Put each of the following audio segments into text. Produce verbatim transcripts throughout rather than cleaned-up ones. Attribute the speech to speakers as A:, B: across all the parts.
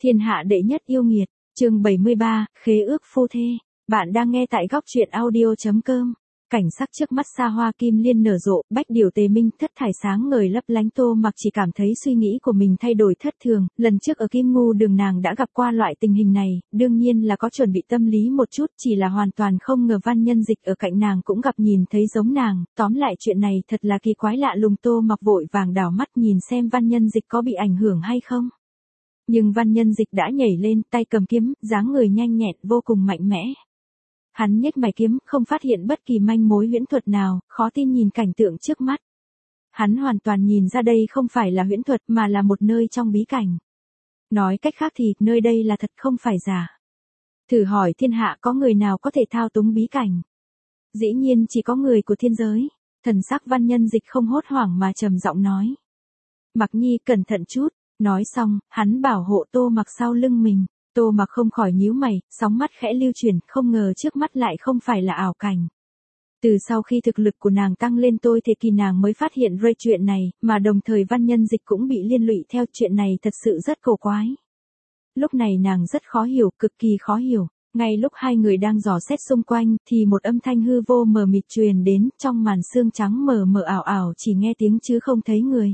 A: Thiên hạ đệ nhất yêu nghiệt, chương bảy mươi ba, khế ước phu thê. Bạn đang nghe tại góc truyện audio chấm com. Cảnh sắc trước mắt xa hoa kim liên nở rộ, bách điều tề minh, thất thải sáng ngời lấp lánh. Tô Mặc chỉ cảm thấy suy nghĩ của mình thay đổi thất thường, lần trước ở Kim Ngu Đường nàng đã gặp qua loại tình hình này, đương nhiên là có chuẩn bị tâm lý một chút, chỉ là hoàn toàn không ngờ Văn Nhân Dịch ở cạnh nàng cũng gặp nhìn thấy giống nàng, tóm lại chuyện này thật là kỳ quái lạ lùng. Tô Mặc vội vàng đảo mắt nhìn xem Văn Nhân Dịch có bị ảnh hưởng hay không. Nhưng Văn Nhân Dịch đã nhảy lên, tay cầm kiếm, dáng người nhanh nhẹn vô cùng mạnh mẽ. Hắn nhếch mày kiếm, không phát hiện bất kỳ manh mối huyễn thuật nào, khó tin nhìn cảnh tượng trước mắt. Hắn hoàn toàn nhìn ra đây không phải là huyễn thuật mà là một nơi trong bí cảnh. Nói cách khác thì, nơi đây là thật không phải giả. Thử hỏi thiên hạ có người nào có thể thao túng bí cảnh? Dĩ nhiên chỉ có người của thiên giới. Thần sắc Văn Nhân Dịch không hốt hoảng mà trầm giọng nói. Mặc Nhi cẩn thận chút. Nói xong, hắn bảo hộ Tô Mặc sau lưng mình. Tô Mặc không khỏi nhíu mày, sóng mắt khẽ lưu chuyển, không ngờ trước mắt lại không phải là ảo cảnh. Từ sau khi thực lực của nàng tăng lên tôi thì kỳ nàng mới phát hiện ra chuyện này, mà đồng thời Văn Nhân Dịch cũng bị liên lụy theo chuyện này, thật sự rất cổ quái. Lúc này nàng rất khó hiểu, cực kỳ khó hiểu. Ngay lúc hai người đang dò xét xung quanh, thì một âm thanh hư vô mờ mịt truyền đến, trong màn sương trắng mờ mờ ảo ảo chỉ nghe tiếng chứ không thấy người.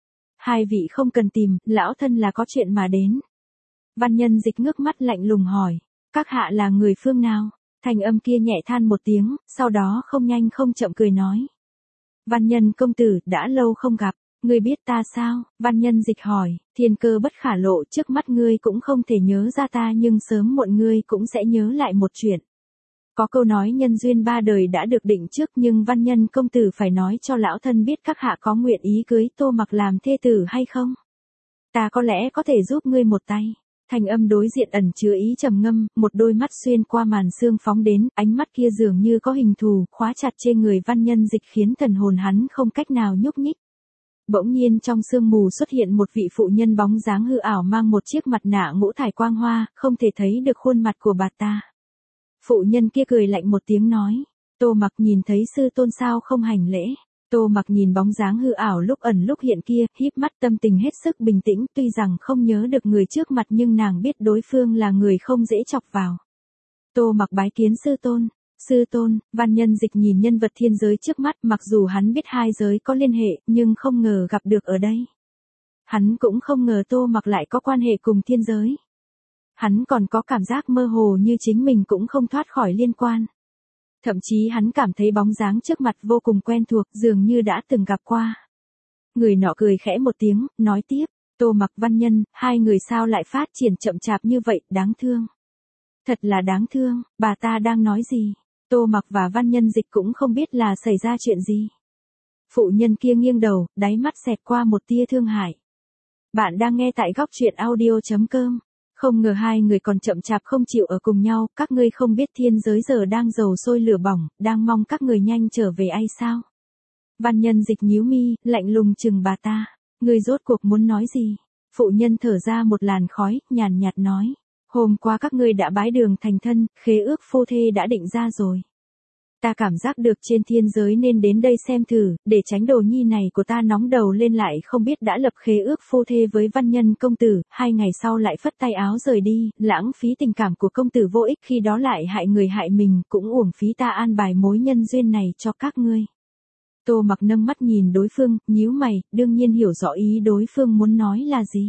A: Hai vị không cần tìm, lão thân là có chuyện mà đến. Văn Nhân Dịch ngước mắt lạnh lùng hỏi, các hạ là người phương nào? Thanh âm kia nhẹ than một tiếng, sau đó không nhanh không chậm cười nói. Văn Nhân công tử, đã lâu không gặp, ngươi biết ta sao? Văn Nhân Dịch hỏi, thiên cơ bất khả lộ, trước mắt ngươi cũng không thể nhớ ra ta, nhưng sớm muộn ngươi cũng sẽ nhớ lại một chuyện. Có câu nói nhân duyên ba đời đã được định trước, nhưng Văn Nhân công tử phải nói cho lão thân biết các hạ có nguyện ý cưới Tô Mặc làm thê tử hay không? Ta có lẽ có thể giúp ngươi một tay. Thanh âm đối diện ẩn chứa ý trầm ngâm, một đôi mắt xuyên qua màn sương phóng đến, ánh mắt kia dường như có hình thù, khóa chặt trên người Văn Nhân Dịch khiến thần hồn hắn không cách nào nhúc nhích. Bỗng nhiên trong sương mù xuất hiện một vị phụ nhân bóng dáng hư ảo mang một chiếc mặt nạ ngũ thải quang hoa, không thể thấy được khuôn mặt của bà ta. Phụ nhân kia cười lạnh một tiếng nói, Tô Mặc nhìn thấy sư tôn sao không hành lễ. Tô Mặc nhìn bóng dáng hư ảo lúc ẩn lúc hiện kia, híp mắt, tâm tình hết sức bình tĩnh, tuy rằng không nhớ được người trước mặt nhưng nàng biết đối phương là người không dễ chọc vào. Tô Mặc bái kiến sư tôn. Sư tôn. Văn Nhân Dịch nhìn nhân vật thiên giới trước mắt, mặc dù hắn biết hai giới có liên hệ, nhưng không ngờ gặp được ở đây. Hắn cũng không ngờ Tô Mặc lại có quan hệ cùng thiên giới. Hắn còn có cảm giác mơ hồ như chính mình cũng không thoát khỏi liên quan. Thậm chí hắn cảm thấy bóng dáng trước mặt vô cùng quen thuộc, dường như đã từng gặp qua. Người nọ cười khẽ một tiếng, nói tiếp, Tô Mặc Văn Nhân, hai người sao lại phát triển chậm chạp như vậy, đáng thương. Thật là đáng thương, bà ta đang nói gì? Tô Mặc và Văn Nhân Dịch cũng không biết là xảy ra chuyện gì. Phụ nhân kia nghiêng đầu, đáy mắt xẹt qua một tia thương hại. Bạn đang nghe tại góc truyện audio chấm com. Không ngờ hai người còn chậm chạp không chịu ở cùng nhau, các ngươi không biết thiên giới giờ đang dầu sôi lửa bỏng, đang mong các người nhanh trở về ai sao? Văn Nhân Dịch nhíu mi, lạnh lùng chừng bà ta, ngươi rốt cuộc muốn nói gì? Phụ nhân thở ra một làn khói, nhàn nhạt nói, hôm qua các ngươi đã bái đường thành thân, khế ước phu thê đã định ra rồi. Ta cảm giác được trên thiên giới nên đến đây xem thử, để tránh đồ nhi này của ta nóng đầu lên lại không biết đã lập khế ước phu thê với Văn Nhân công tử, hai ngày sau lại phất tay áo rời đi, lãng phí tình cảm của công tử vô ích, khi đó lại hại người hại mình, cũng uổng phí ta an bài mối nhân duyên này cho các ngươi. Tô Mặc nâng mắt nhìn đối phương, nhíu mày, đương nhiên hiểu rõ ý đối phương muốn nói là gì.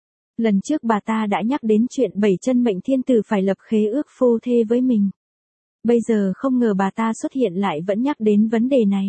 A: Lần trước bà ta đã nhắc đến chuyện bảy chân mệnh thiên tử phải lập khế ước phu thê với mình. Bây giờ không ngờ bà ta xuất hiện lại vẫn nhắc đến vấn đề này.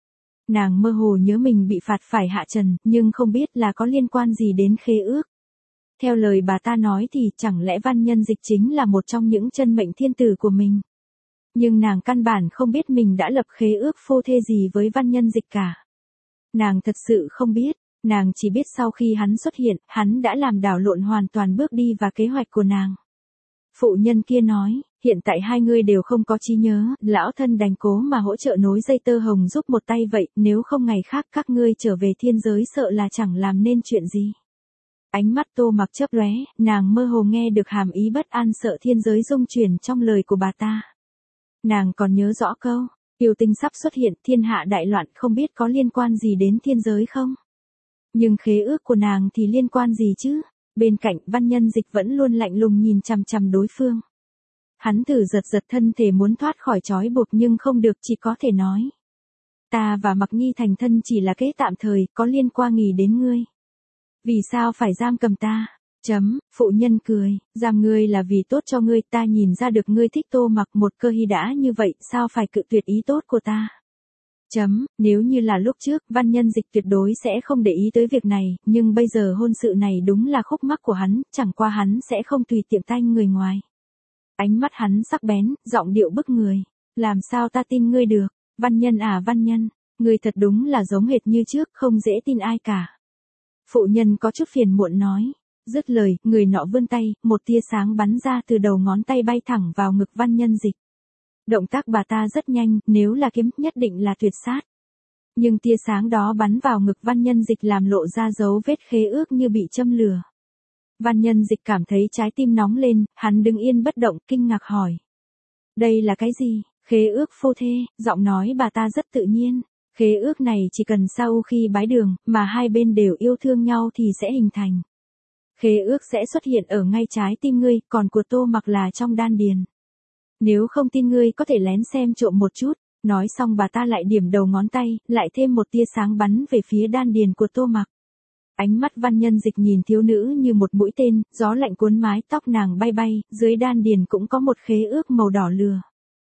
A: Nàng mơ hồ nhớ mình bị phạt phải hạ trần, nhưng không biết là có liên quan gì đến khế ước. Theo lời bà ta nói thì chẳng lẽ Văn Nhân Dịch chính là một trong những chân mệnh thiên tử của mình. Nhưng nàng căn bản không biết mình đã lập khế ước phu thê gì với Văn Nhân Dịch cả. Nàng thật sự không biết, nàng chỉ biết sau khi hắn xuất hiện, hắn đã làm đảo lộn hoàn toàn bước đi và kế hoạch của nàng. Phụ nhân kia nói, hiện tại hai người đều không có trí nhớ, lão thân đành cố mà hỗ trợ nối dây tơ hồng giúp một tay vậy, nếu không ngày khác các ngươi trở về thiên giới sợ là chẳng làm nên chuyện gì. Ánh mắt Tô Mặc chớp lóe, nàng mơ hồ nghe được hàm ý bất an sợ thiên giới rung chuyển trong lời của bà ta. Nàng còn nhớ rõ câu, yêu tinh sắp xuất hiện, thiên hạ đại loạn, không biết có liên quan gì đến thiên giới không? Nhưng khế ước của nàng thì liên quan gì chứ? Bên cạnh Văn Nhân Dịch vẫn luôn lạnh lùng nhìn chằm chằm đối phương. Hắn thử giật giật thân thể muốn thoát khỏi trói buộc nhưng không được, chỉ có thể nói. Ta và Mặc Nhi thành thân chỉ là kế tạm thời, có liên quan nghỉ đến ngươi. Vì sao phải giam cầm ta? Chấm, phụ nhân cười, giam ngươi là vì tốt cho ngươi, ta nhìn ra được ngươi thích Tô Mặc, một cơ hy đã như vậy, sao phải cự tuyệt ý tốt của ta? Chấm, nếu như là lúc trước, Văn Nhân Dịch tuyệt đối sẽ không để ý tới việc này, nhưng bây giờ hôn sự này đúng là khúc mắc của hắn, chẳng qua hắn sẽ không tùy tiện tanh người ngoài. Ánh mắt hắn sắc bén, giọng điệu bức người. Làm sao ta tin ngươi được? Văn Nhân à Văn Nhân, ngươi thật đúng là giống hệt như trước, không dễ tin ai cả. Phụ nhân có chút phiền muộn nói. Dứt lời, người nọ vươn tay, một tia sáng bắn ra từ đầu ngón tay bay thẳng vào ngực Văn Nhân Dịch. Động tác bà ta rất nhanh, nếu là kiếm nhất định là tuyệt sát. Nhưng tia sáng đó bắn vào ngực Văn Nhân Dịch làm lộ ra dấu vết khế ước như bị châm lửa. Văn Nhân Dịch cảm thấy trái tim nóng lên, hắn đứng yên bất động, kinh ngạc hỏi. Đây là cái gì? Khế ước phu thê, giọng nói bà ta rất tự nhiên. Khế ước này chỉ cần sau khi bái đường, mà hai bên đều yêu thương nhau thì sẽ hình thành. Khế ước sẽ xuất hiện ở ngay trái tim ngươi, còn của Tô Mặc là trong đan điền. Nếu không tin ngươi có thể lén xem trộm một chút. Nói xong bà ta lại điểm đầu ngón tay, lại thêm một tia sáng bắn về phía đan điền của Tô Mặc. Ánh mắt Văn Nhân Dịch nhìn thiếu nữ như một mũi tên, gió lạnh cuốn mái tóc nàng bay bay, dưới đan điền cũng có một khế ước màu đỏ lửa.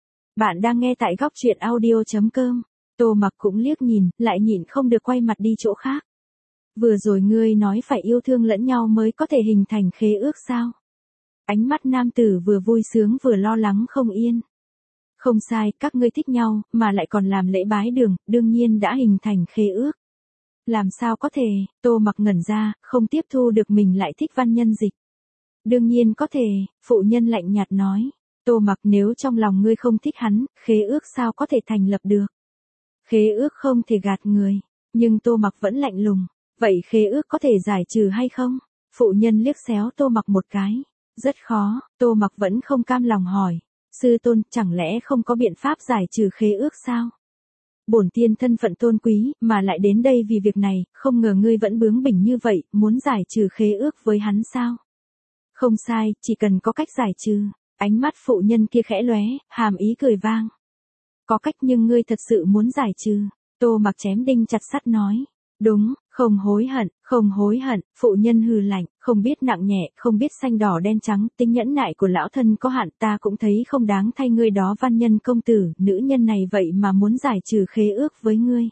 A: Bạn đang nghe tại góc truyện audio chấm com. Tô Mặc cũng liếc nhìn, lại nhịn không được quay mặt đi chỗ khác. Vừa rồi ngươi nói phải yêu thương lẫn nhau mới có thể hình thành khế ước sao? Ánh mắt nam tử vừa vui sướng vừa lo lắng không yên. Không sai, các ngươi thích nhau, mà lại còn làm lễ bái đường, đương nhiên đã hình thành khế ước. Làm sao có thể? Tô Mặc ngẩn ra, không tiếp thu được mình lại thích Văn Nhân Dịch. Đương nhiên có thể, phụ nhân lạnh nhạt nói. Tô Mặc, nếu trong lòng ngươi không thích hắn, khế ước sao có thể thành lập được? Khế ước không thể gạt người, nhưng Tô Mặc vẫn lạnh lùng. Vậy khế ước có thể giải trừ hay không? Phụ nhân liếc xéo Tô Mặc một cái. Rất khó, Tô Mặc vẫn không cam lòng hỏi. Sư tôn, chẳng lẽ không có biện pháp giải trừ khế ước sao? Bổn tiên thân phận tôn quý, mà lại đến đây vì việc này, không ngờ ngươi vẫn bướng bỉnh như vậy, muốn giải trừ khế ước với hắn sao? Không sai, chỉ cần có cách giải trừ. Ánh mắt phụ nhân kia khẽ lóe, hàm ý cười vang. Có cách nhưng ngươi thật sự muốn giải trừ. Tô Mặc chém đinh chặt sắt nói. Đúng, không hối hận, không hối hận, phụ nhân hừ lạnh, không biết nặng nhẹ, không biết xanh đỏ đen trắng, tính nhẫn nại của lão thân có hạn, ta cũng thấy không đáng thay ngươi đó Văn Nhân công tử, nữ nhân này vậy mà muốn giải trừ khế ước với ngươi.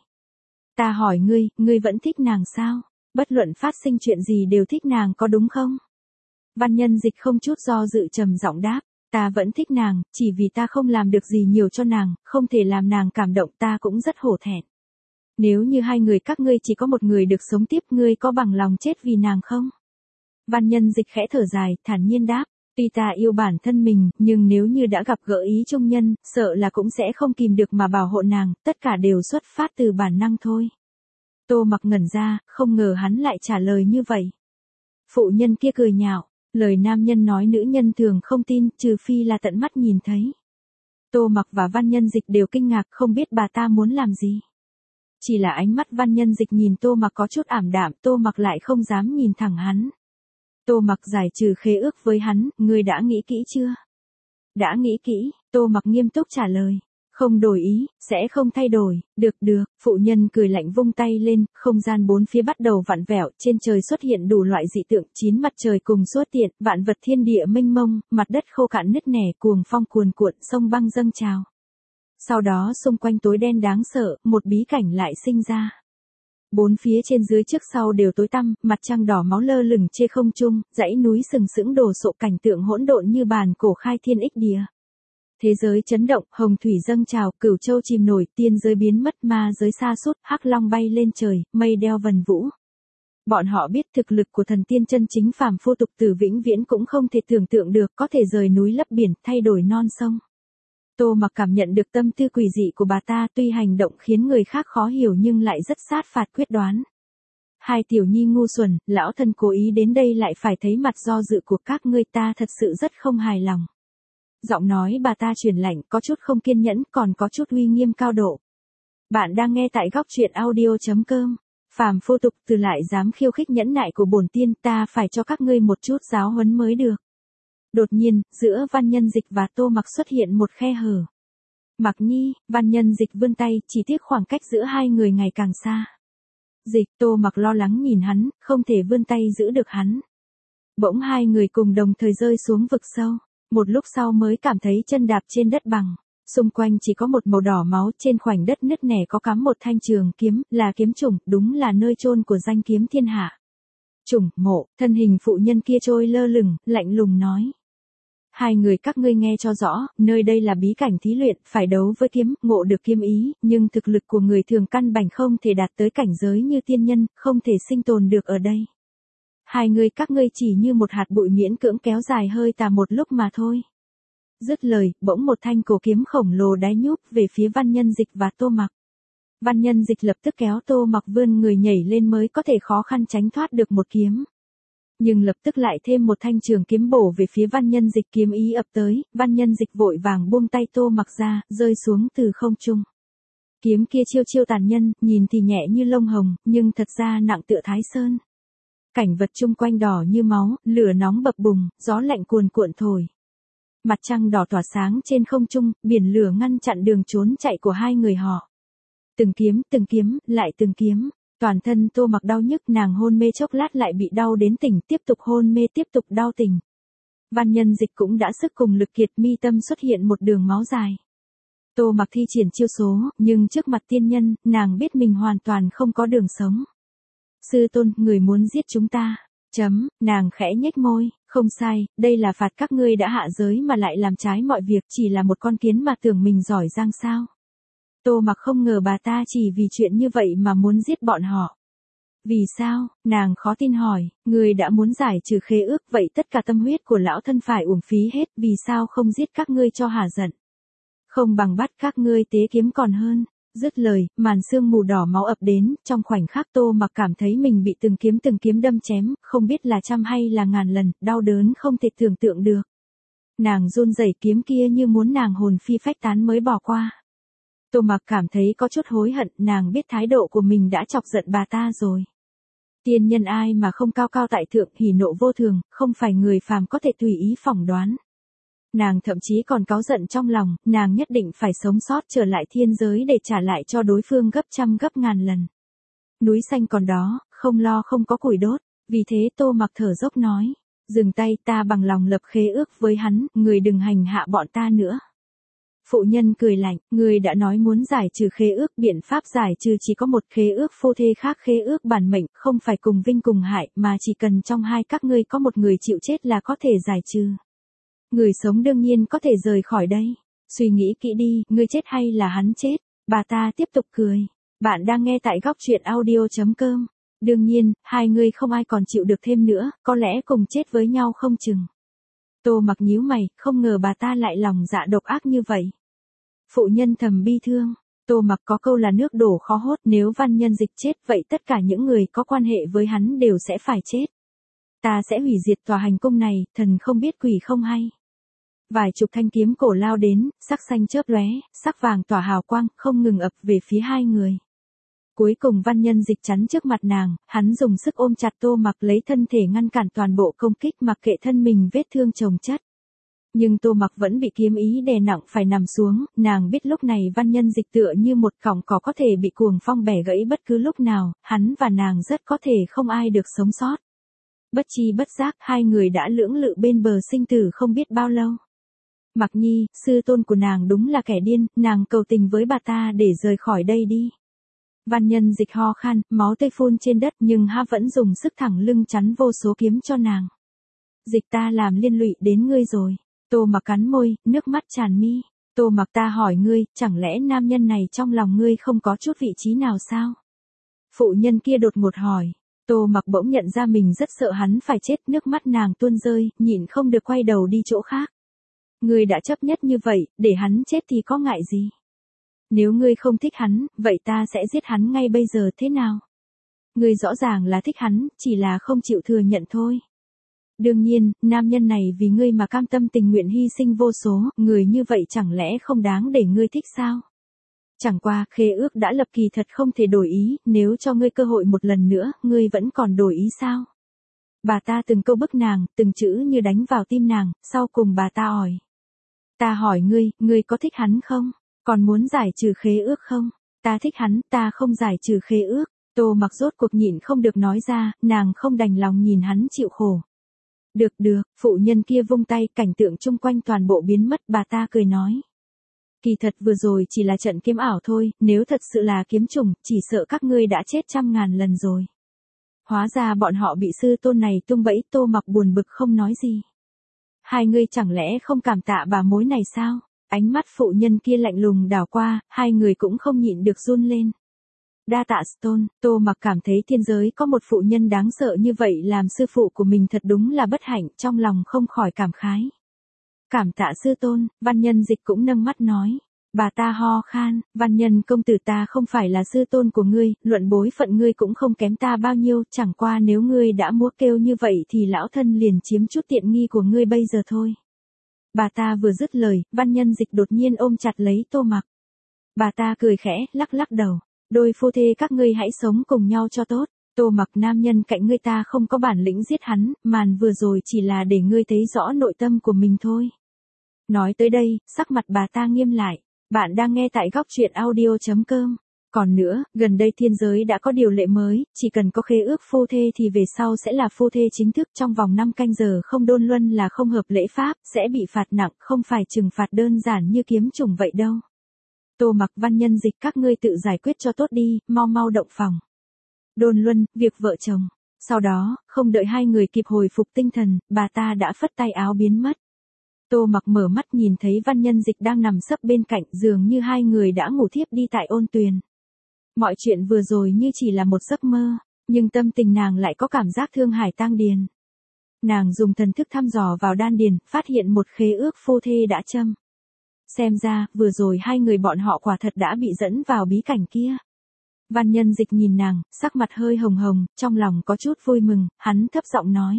A: Ta hỏi ngươi, ngươi vẫn thích nàng sao? Bất luận phát sinh chuyện gì đều thích nàng có đúng không? Văn Nhân Dịch không chút do dự trầm giọng đáp, ta vẫn thích nàng, chỉ vì ta không làm được gì nhiều cho nàng, không thể làm nàng cảm động, ta cũng rất hổ thẹn. Nếu như hai người các ngươi chỉ có một người được sống tiếp, ngươi có bằng lòng chết vì nàng không? Văn Nhân Dịch khẽ thở dài, thản nhiên đáp, tuy ta yêu bản thân mình, nhưng nếu như đã gặp gỡ ý trung nhân, sợ là cũng sẽ không kìm được mà bảo hộ nàng, tất cả đều xuất phát từ bản năng thôi. Tô Mặc ngẩn ra, không ngờ hắn lại trả lời như vậy. Phụ nhân kia cười nhạo, lời nam nhân nói nữ nhân thường không tin, trừ phi là tận mắt nhìn thấy. Tô Mặc và Văn Nhân Dịch đều kinh ngạc, không biết bà ta muốn làm gì. Chỉ là ánh mắt Văn Nhân Dịch nhìn Tô Mặc có chút ảm đạm, Tô Mặc lại không dám nhìn thẳng hắn. Tô Mặc, giải trừ khế ước với hắn, ngươi đã nghĩ kỹ chưa? Đã nghĩ kỹ, Tô Mặc nghiêm túc trả lời. Không đổi ý, sẽ không thay đổi, được được, phụ nhân cười lạnh vung tay lên, không gian bốn phía bắt đầu vặn vẹo, trên trời xuất hiện đủ loại dị tượng, chín mặt trời cùng xuất hiện, vạn vật thiên địa mênh mông, mặt đất khô cạn nứt nẻ, cuồng phong cuồn cuộn, sông băng dâng trào. Sau đó xung quanh tối đen đáng sợ, một bí cảnh lại sinh ra. Bốn phía trên dưới trước sau đều tối tăm, mặt trăng đỏ máu lơ lửng trên không trung, dãy núi sừng sững đổ sộ, cảnh tượng hỗn độn như bàn cổ khai thiên ích địa. Thế giới chấn động, hồng thủy dâng trào, cửu châu chìm nổi, tiên giới biến mất, ma giới sa sút, hắc long bay lên trời, mây đeo vần vũ. Bọn họ biết thực lực của thần tiên chân chính phàm phu tục tử vĩnh viễn cũng không thể tưởng tượng được, có thể rời núi lấp biển, thay đổi non sông. Tô Mặc cảm nhận được tâm tư quỷ dị của bà ta, tuy hành động khiến người khác khó hiểu nhưng lại rất sát phạt quyết đoán. Hai tiểu nhi ngu xuẩn, lão thân cố ý đến đây lại phải thấy mặt do dự của các ngươi, ta thật sự rất không hài lòng. Giọng nói bà ta truyền lạnh, có chút không kiên nhẫn, còn có chút uy nghiêm cao độ. Bạn đang nghe tại góc truyện audio chấm com. Phàm phu tục từ lại dám khiêu khích nhẫn nại của bổn tiên, ta phải cho các ngươi một chút giáo huấn mới được. Đột nhiên, giữa Văn Nhân Dịch và Tô Mặc xuất hiện một khe hở. Mặc Nhi, Văn Nhân Dịch vươn tay, chỉ tiếc khoảng cách giữa hai người ngày càng xa. Dịch, Tô Mặc lo lắng nhìn hắn, không thể vươn tay giữ được hắn. Bỗng hai người cùng đồng thời rơi xuống vực sâu, một lúc sau mới cảm thấy chân đạp trên đất bằng. Xung quanh chỉ có một màu đỏ máu, trên khoảnh đất nứt nẻ có cắm một thanh trường kiếm, là kiếm chủng, đúng là nơi chôn của danh kiếm thiên hạ. Chủng, mộ, thân hình phụ nhân kia trôi lơ lửng, lạnh lùng nói. Hai người các ngươi nghe cho rõ, nơi đây là bí cảnh thí luyện, phải đấu với kiếm, ngộ được kiếm ý, nhưng thực lực của người thường căn bản không thể đạt tới cảnh giới như tiên nhân, không thể sinh tồn được ở đây. Hai người các ngươi chỉ như một hạt bụi miễn cưỡng kéo dài hơi tà một lúc mà thôi. Dứt lời, bỗng một thanh cổ kiếm khổng lồ đáy nhúp về phía Văn Nhân Dịch và Tô Mặc. Văn Nhân Dịch lập tức kéo Tô Mặc vươn người nhảy lên mới có thể khó khăn tránh thoát được một kiếm. Nhưng lập tức lại thêm một thanh trường kiếm bổ về phía Văn Nhân Dịch, kiếm ý ập tới, Văn Nhân Dịch vội vàng buông tay Tô Mặc ra, rơi xuống từ không trung. Kiếm kia chiêu chiêu tàn nhân, nhìn thì nhẹ như lông hồng, nhưng thật ra nặng tựa Thái Sơn. Cảnh vật chung quanh đỏ như máu, lửa nóng bập bùng, gió lạnh cuồn cuộn thổi. Mặt trăng đỏ tỏa sáng trên không trung, biển lửa ngăn chặn đường trốn chạy của hai người họ. Từng kiếm, từng kiếm, lại từng kiếm. Toàn thân Tô Mặc đau nhức, nàng hôn mê chốc lát lại bị đau đến tỉnh, tiếp tục hôn mê, tiếp tục đau tỉnh. Văn Nhân Dịch cũng đã sức cùng lực kiệt, mi tâm xuất hiện một đường máu dài. Tô Mặc thi triển chiêu số, nhưng trước mặt tiên nhân, nàng biết mình hoàn toàn không có đường sống. Sư tôn, người muốn giết chúng ta. Chấm, nàng khẽ nhếch môi, không sai, đây là phạt các ngươi đã hạ giới mà lại làm trái mọi việc, chỉ là một con kiến mà tưởng mình giỏi giang sao. Tô Mặc không ngờ bà ta chỉ vì chuyện như vậy mà muốn giết bọn họ. Vì sao, nàng khó tin hỏi, người đã muốn giải trừ khế ước, vậy tất cả tâm huyết của lão thân phải uổng phí hết, vì sao không giết các ngươi cho hả giận. Không bằng bắt các ngươi tế kiếm còn hơn. Dứt lời, màn sương mù đỏ máu ập đến, trong khoảnh khắc Tô Mặc cảm thấy mình bị từng kiếm từng kiếm đâm chém, không biết là trăm hay là ngàn lần, đau đớn không thể tưởng tượng được. Nàng run rẩy, kiếm kia như muốn nàng hồn phi phách tán mới bỏ qua. Tô Mặc cảm thấy có chút hối hận, nàng biết thái độ của mình đã chọc giận bà ta rồi. Tiên nhân ai mà không cao cao tại thượng, hỉ nộ vô thường, không phải người phàm có thể tùy ý phỏng đoán. Nàng thậm chí còn cáu giận trong lòng, nàng nhất định phải sống sót trở lại thiên giới để trả lại cho đối phương gấp trăm gấp ngàn lần. Núi xanh còn đó, không lo không có củi đốt, vì thế Tô Mặc thở dốc nói, dừng tay, ta bằng lòng lập khế ước với hắn, người đừng hành hạ bọn ta nữa. Phụ nhân cười lạnh, người đã nói muốn giải trừ khế ước, biện pháp giải trừ chỉ có một, khế ước phu thê khác khế ước bản mệnh, không phải cùng vinh cùng hại, mà chỉ cần trong hai các ngươi có một người chịu chết là có thể giải trừ. Người sống đương nhiên có thể rời khỏi đây. Suy nghĩ kỹ đi, ngươi chết hay là hắn chết? Bà ta tiếp tục cười. Bạn đang nghe tại góc truyện audio chấm com. Đương nhiên, hai người không ai còn chịu được thêm nữa, có lẽ cùng chết với nhau không chừng. Tô Mặc nhíu mày, không ngờ bà ta lại lòng dạ độc ác như vậy. Phụ nhân thầm bi thương. Tô Mặc có câu là nước đổ khó hốt, nếu Văn Nhân Dịch chết vậy tất cả những người có quan hệ với hắn đều sẽ phải chết. Ta sẽ hủy diệt tòa hành cung này, thần không biết quỷ không hay. Vài chục thanh kiếm cổ lao đến, sắc xanh chớp lóe, sắc vàng tỏa hào quang, không ngừng ập về phía hai người. Cuối cùng Văn Nhân Dịch chắn trước mặt nàng, hắn dùng sức ôm chặt Tô Mặc, lấy thân thể ngăn cản toàn bộ công kích, mặc kệ thân mình vết thương chồng chất. Nhưng Tô Mặc vẫn bị kiếm ý đè nặng phải nằm xuống, nàng biết lúc này Văn Nhân Dịch tựa như một cọng cỏ có thể bị cuồng phong bẻ gãy bất cứ lúc nào, hắn và nàng rất có thể không ai được sống sót. Bất chi bất giác, hai người đã lưỡng lự bên bờ sinh tử không biết bao lâu. Mặc Nhi, sư tôn của nàng đúng là kẻ điên, nàng cầu tình với bà ta để rời khỏi đây đi. Văn Nhân Dịch ho khan, máu tươi phun trên đất, nhưng ha vẫn dùng sức thẳng lưng chắn vô số kiếm cho nàng. Dịch, ta làm liên lụy đến ngươi rồi. Tô Mặc cắn môi, nước mắt tràn mi. Tô Mặc, ta hỏi ngươi, chẳng lẽ nam nhân này trong lòng ngươi không có chút vị trí nào sao? Phụ nhân kia đột ngột hỏi. Tô Mặc bỗng nhận ra mình rất sợ hắn phải chết, nước mắt nàng tuôn rơi, nhịn không được quay đầu đi chỗ khác. Ngươi đã chấp nhất như vậy, để hắn chết thì có ngại gì? Nếu ngươi không thích hắn, vậy ta sẽ giết hắn ngay bây giờ, thế nào? Ngươi rõ ràng là thích hắn, chỉ là không chịu thừa nhận thôi. Đương nhiên, nam nhân này vì ngươi mà cam tâm tình nguyện hy sinh vô số, người như vậy chẳng lẽ không đáng để ngươi thích sao? Chẳng qua, khế ước đã lập kỳ thật không thể đổi ý, nếu cho ngươi cơ hội một lần nữa, ngươi vẫn còn đổi ý sao? Bà ta từng câu bức nàng, từng chữ như đánh vào tim nàng, sau cùng bà ta hỏi. Ta hỏi ngươi, ngươi có thích hắn không? Còn muốn giải trừ khế ước không? Ta thích hắn, ta không giải trừ khế ước. Tô Mặc rốt cuộc nhịn không được nói ra, nàng không đành lòng nhìn hắn chịu khổ. Được được, phụ nhân kia vung tay, cảnh tượng chung quanh toàn bộ biến mất, bà ta cười nói. Kỳ thật vừa rồi chỉ là trận kiếm ảo thôi, nếu thật sự là kiếm trùng, chỉ sợ các ngươi đã chết trăm ngàn lần rồi. Hóa ra bọn họ bị sư tôn này tung bẫy. Tô Mặc buồn bực không nói gì. Hai ngươi chẳng lẽ không cảm tạ bà mối này sao? Ánh mắt phụ nhân kia lạnh lùng đảo qua, hai người cũng không nhịn được run lên. Đa tạ Stone, Tô Mặc cảm thấy thiên giới có một phụ nhân đáng sợ như vậy làm sư phụ của mình thật đúng là bất hạnh, trong lòng không khỏi cảm khái. Cảm tạ sư tôn, văn nhân dịch cũng nâng mắt nói. Bà ta ho khan, văn nhân công tử ta không phải là sư tôn của ngươi, luận bối phận ngươi cũng không kém ta bao nhiêu, chẳng qua nếu ngươi đã múa kêu như vậy thì lão thân liền chiếm chút tiện nghi của ngươi bây giờ thôi. Bà ta vừa dứt lời, văn nhân dịch đột nhiên ôm chặt lấy Tô Mặc. Bà ta cười khẽ, lắc lắc đầu. Đôi phu thê các ngươi hãy sống cùng nhau cho tốt. Tô Mặc nam nhân cạnh ngươi ta không có bản lĩnh giết hắn, màn vừa rồi chỉ là để ngươi thấy rõ nội tâm của mình thôi. Nói tới đây, sắc mặt bà ta nghiêm lại. Bạn đang nghe tại góc truyện audio chấm com. Còn nữa, gần đây thiên giới đã có điều lệ mới, chỉ cần có khế ước phu thê thì về sau sẽ là phu thê chính thức, trong vòng năm canh giờ không đôn luân là không hợp lễ pháp, sẽ bị phạt nặng, không phải trừng phạt đơn giản như kiếm trùng vậy đâu. Tô Mặc văn nhân dịch các ngươi tự giải quyết cho tốt đi, mau mau động phòng. Đôn luân, việc vợ chồng. Sau đó, không đợi hai người kịp hồi phục tinh thần, bà ta đã phất tay áo biến mất. Tô Mặc mở mắt nhìn thấy văn nhân dịch đang nằm sấp bên cạnh, dường như hai người đã ngủ thiếp đi tại ôn tuyền. Mọi chuyện vừa rồi như chỉ là một giấc mơ, nhưng tâm tình nàng lại có cảm giác thương hải tang điền. Nàng dùng thần thức thăm dò vào đan điền, phát hiện một khế ước phu thê đã châm. Xem ra, vừa rồi hai người bọn họ quả thật đã bị dẫn vào bí cảnh kia. Văn nhân dịch nhìn nàng, sắc mặt hơi hồng hồng, trong lòng có chút vui mừng, hắn thấp giọng nói.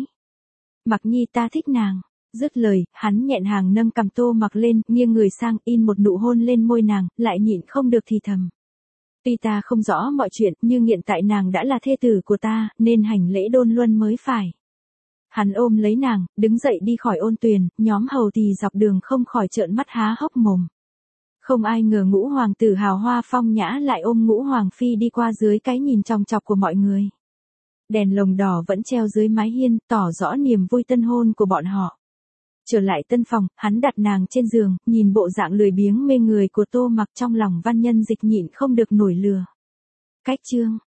A: Mặc nhi ta thích nàng. Dứt lời, hắn nhẹn hàng nâng cằm Tô Mặc lên, nghiêng người sang, in một nụ hôn lên môi nàng, lại nhịn không được thì thầm. Tuy ta không rõ mọi chuyện, nhưng hiện tại nàng đã là thê tử của ta, nên hành lễ đôn luân mới phải. Hắn ôm lấy nàng, đứng dậy đi khỏi ôn tuyền, nhóm hầu tỳ dọc đường không khỏi trợn mắt há hốc mồm. Không ai ngờ ngũ hoàng tử hào hoa phong nhã lại ôm ngũ hoàng phi đi qua dưới cái nhìn chòng chọc của mọi người. Đèn lồng đỏ vẫn treo dưới mái hiên, tỏ rõ niềm vui tân hôn của bọn họ. Trở lại tân phòng, hắn đặt nàng trên giường, nhìn bộ dạng lười biếng mê người của Tô Mặc, trong lòng văn nhân dịch nhịn không được nổi lửa. Cách chương